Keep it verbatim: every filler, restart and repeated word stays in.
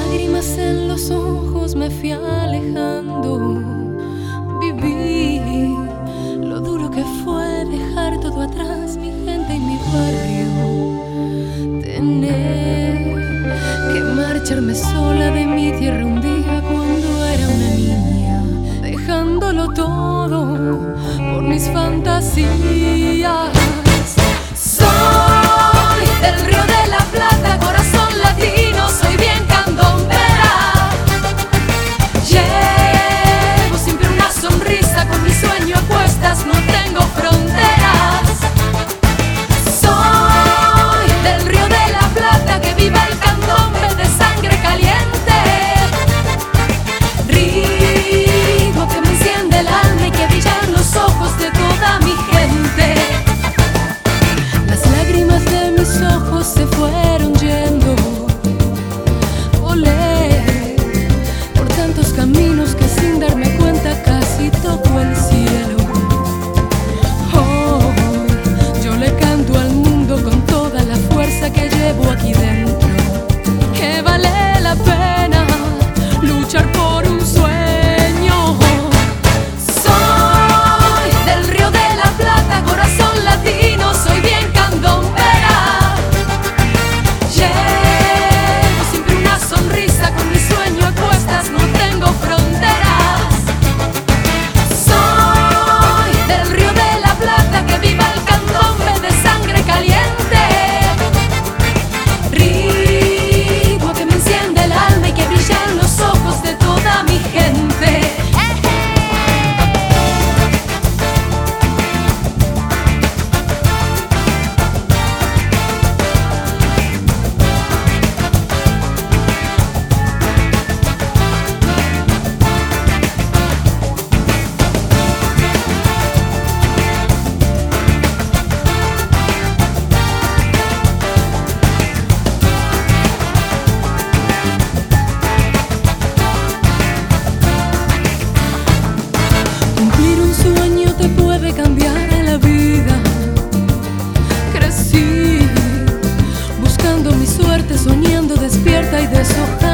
lágrimas en los ojos me fui alejando. Viví lo duro que fue dejar todo atrás, mi gente y mi barrio. Tener que marcharme sola de mi tierra un día cuando era una niña, dejándolo todo por mis fantasías. Soy del Río de la Plata, corazón latino, soy bien candombera. Llevo siempre una sonrisa, con mi sueño a cuestas, no tengo fronteras. Soy del Río de la Plata, que viva el candombe de sangre caliente. Ritmo que me enciende el alma y que brillan los ojos de toda mi gente. Las lágrimas de mis ojos se fueron yendo. Volé por tantos caminos que sin darme cuenta casi toco el cielo. Hoy yo le canto al mundo con toda la fuerza que llevo aquí dentro, que vale la pena luchar por un sueño. Soy del Río de la Plata, corazón latino, soy bien candombera. Llevo siempre una sonrisa, con mi sueño a cuestas, no tengo fronteras. Soy del Río de la Plata, que viva el candombe de sangre caliente. Ritmo que me enciende el alma y que brillan los ojos de toda mi gente. Cumplir un sueño te puede cambiar la vida. Crecí buscando mi suerte, soñando despierta y deshojada.